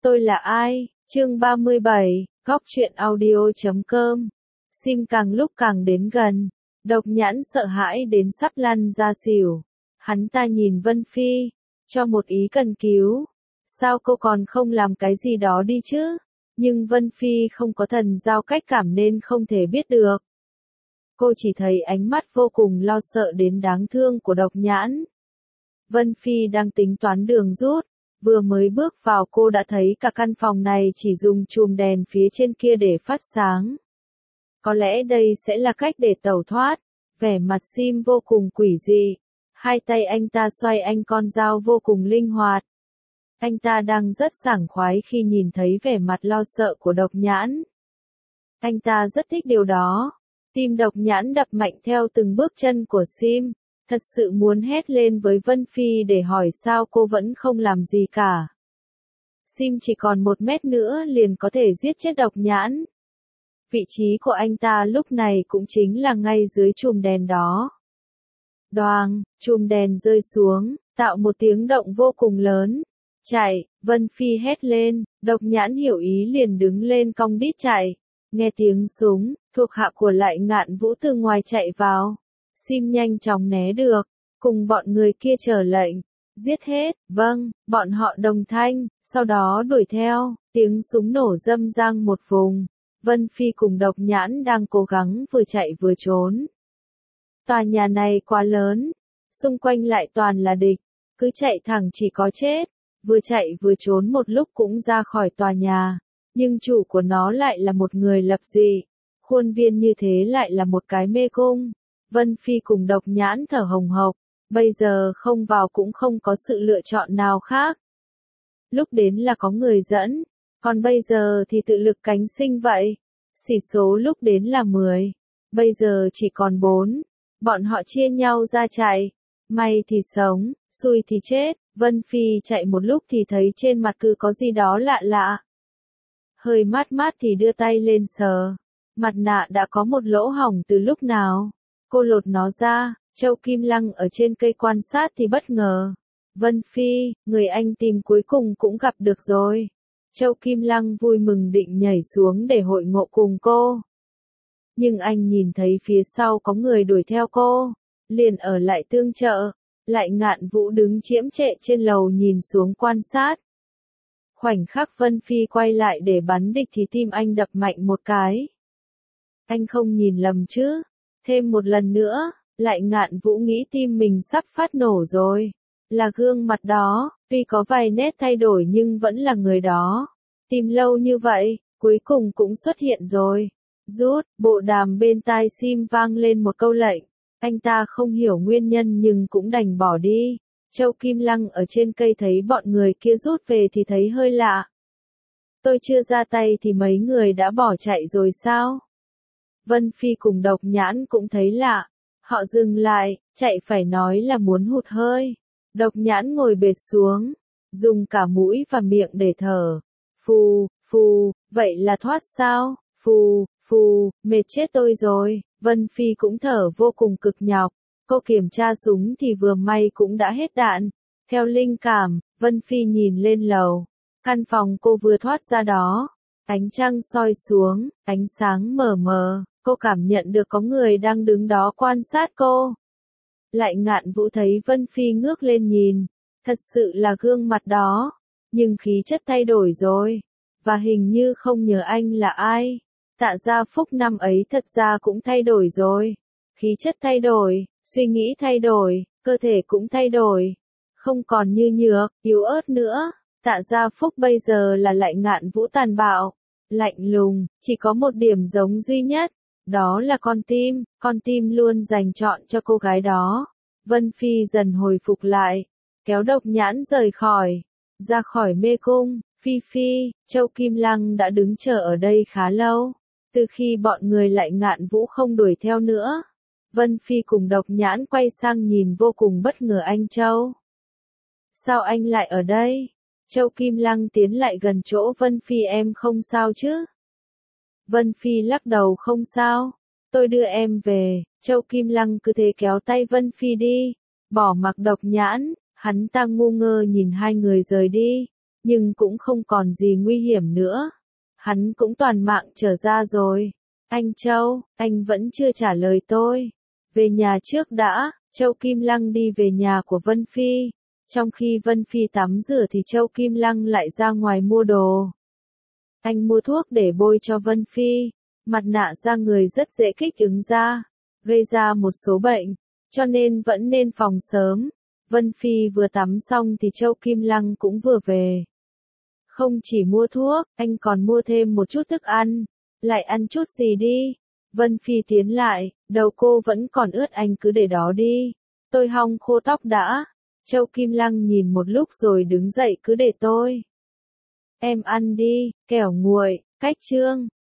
Tôi là ai? Chương 37, Góc truyện audio.com. Sim càng lúc càng đến gần, Độc Nhãn sợ hãi đến sắp lăn ra xỉu. Hắn ta nhìn Vân Phi, cho một ý cần cứu. Sao cô còn không làm cái gì đó đi chứ? Nhưng Vân Phi không có thần giao cách cảm nên không thể biết được. Cô chỉ thấy ánh mắt vô cùng lo sợ đến đáng thương của Độc Nhãn. Vân Phi đang tính toán đường rút. Vừa mới bước vào cô đã thấy cả căn phòng này chỉ dùng chùm đèn phía trên kia để phát sáng. Có lẽ đây sẽ là cách để tẩu thoát. Vẻ mặt Sim vô cùng quỷ dị. Hai tay anh ta xoay anh con dao vô cùng linh hoạt. Anh ta đang rất sảng khoái khi nhìn thấy vẻ mặt lo sợ của Độc Nhãn. Anh ta rất thích điều đó. Tim Độc Nhãn đập mạnh theo từng bước chân của Sim. Thật sự muốn hét lên với Vân Phi để hỏi sao cô vẫn không làm gì cả. Sim chỉ còn 1 mét nữa liền có thể giết chết Độc Nhãn. Vị trí của anh ta lúc này cũng chính là ngay dưới chùm đèn đó. Đoàng, chùm đèn rơi xuống, tạo một tiếng động vô cùng lớn. Chạy, Vân Phi hét lên, Độc Nhãn hiểu ý liền đứng lên cong đít chạy. Nghe tiếng súng, thuộc hạ của Lại Ngạn Vũ từ ngoài chạy vào. Sim nhanh chóng né được, cùng bọn người kia chờ lệnh. Giết hết, vâng, bọn họ đồng thanh, sau đó đuổi theo, tiếng súng nổ râm ran một vùng. Vân Phi cùng Độc Nhãn đang cố gắng vừa chạy vừa trốn. Tòa nhà này quá lớn, xung quanh lại toàn là địch, cứ chạy thẳng chỉ có chết. Vừa chạy vừa trốn một lúc cũng ra khỏi tòa nhà, nhưng chủ của nó lại là một người lập dị. Khuôn viên như thế lại là một cái mê cung. Vân Phi cùng Độc Nhãn thở hồng hộc, bây giờ không vào cũng không có sự lựa chọn nào khác. Lúc đến là có người dẫn, còn bây giờ thì tự lực cánh sinh vậy. Xỉ số lúc đến là 10, bây giờ chỉ còn 4. Bọn họ chia nhau ra chạy, may thì sống, xui thì chết. Vân Phi chạy một lúc thì thấy trên mặt cứ có gì đó lạ lạ. Hơi mát mát thì đưa tay lên sờ, mặt nạ đã có một lỗ hổng từ lúc nào. Cô lột nó ra, Châu Kim Lăng ở trên cây quan sát thì bất ngờ. Vân Phi, người anh tìm cuối cùng cũng gặp được rồi. Châu Kim Lăng vui mừng định nhảy xuống để hội ngộ cùng cô. Nhưng anh nhìn thấy phía sau có người đuổi theo cô, liền ở lại tương trợ. Lại Ngạn Vũ đứng chiếm trệ trên lầu nhìn xuống quan sát. Khoảnh khắc Vân Phi quay lại để bắn địch thì tim anh đập mạnh một cái. Anh không nhìn lầm chứ? Thêm một lần nữa, Lại Ngạn Vũ nghĩ tim mình sắp phát nổ rồi. Là gương mặt đó, tuy có vài nét thay đổi nhưng vẫn là người đó. Tìm lâu như vậy, cuối cùng cũng xuất hiện rồi. Rút, bộ đàm bên tai Sim vang lên một câu lệnh. Anh ta không hiểu nguyên nhân nhưng cũng đành bỏ đi. Châu Kim Lăng ở trên cây thấy bọn người kia rút về thì thấy hơi lạ. Tôi chưa ra tay thì mấy người đã bỏ chạy rồi sao? Vân Phi cùng Độc Nhãn cũng thấy lạ. Họ dừng lại, chạy phải nói là muốn hụt hơi. Độc Nhãn ngồi bệt xuống, dùng cả mũi và miệng để thở. Phù, phù, vậy là thoát sao? Phù, phù, mệt chết tôi rồi. Vân Phi cũng thở vô cùng cực nhọc. Cô kiểm tra súng thì vừa may cũng đã hết đạn. Theo linh cảm, Vân Phi nhìn lên lầu. Căn phòng cô vừa thoát ra đó. Ánh trăng soi xuống, ánh sáng mờ mờ. Cô cảm nhận được có người đang đứng đó quan sát cô. Lại Ngạn Vũ thấy Vân Phi ngước lên nhìn. Thật sự là gương mặt đó. Nhưng khí chất thay đổi rồi. Và hình như không nhớ anh là ai. Tạ Gia Phúc năm ấy thật ra cũng thay đổi rồi. Khí chất thay đổi, suy nghĩ thay đổi, cơ thể cũng thay đổi. Không còn như nhược, yếu ớt nữa. Tạ Gia Phúc bây giờ là Lại Ngạn Vũ tàn bạo, lạnh lùng, chỉ có một điểm giống duy nhất. Đó là con tim luôn dành chọn cho cô gái đó. Vân Phi dần hồi phục lại, kéo Độc Nhãn rời khỏi, ra khỏi mê cung. Phi, Châu Kim Lăng đã đứng chờ ở đây khá lâu. Từ khi bọn người Lại Ngạn Vũ không đuổi theo nữa, Vân Phi cùng Độc Nhãn quay sang nhìn vô cùng bất ngờ anh Châu. Sao anh lại ở đây? Châu Kim Lăng tiến lại gần chỗ Vân Phi, em không sao chứ? Vân Phi lắc đầu, không sao, tôi đưa em về. Châu Kim Lăng cứ thế kéo tay Vân Phi đi, bỏ mặc Độc Nhãn, hắn ta ngu ngơ nhìn hai người rời đi. nhưng cũng không còn gì nguy hiểm nữa. Hắn cũng toàn mạng trở ra rồi. Anh Châu, anh vẫn chưa trả lời tôi. Về nhà trước đã, Châu Kim Lăng đi về nhà của Vân Phi. Trong khi Vân Phi tắm rửa thì Châu Kim Lăng lại ra ngoài mua đồ. Anh mua thuốc để bôi cho Vân Phi. Mặt nạ da người rất dễ kích ứng da, gây ra một số bệnh, cho nên vẫn nên phòng sớm. Vân Phi vừa tắm xong thì Châu Kim Lăng cũng vừa về. Không chỉ mua thuốc, anh còn mua thêm một chút thức ăn. Lại ăn chút gì đi. Vân Phi tiến lại, đầu cô vẫn còn ướt, anh cứ để đó đi. Tôi hong khô tóc đã. Châu Kim Lăng nhìn một lúc rồi đứng dậy, cứ để tôi. Em ăn đi, kẻo nguội. Cách chương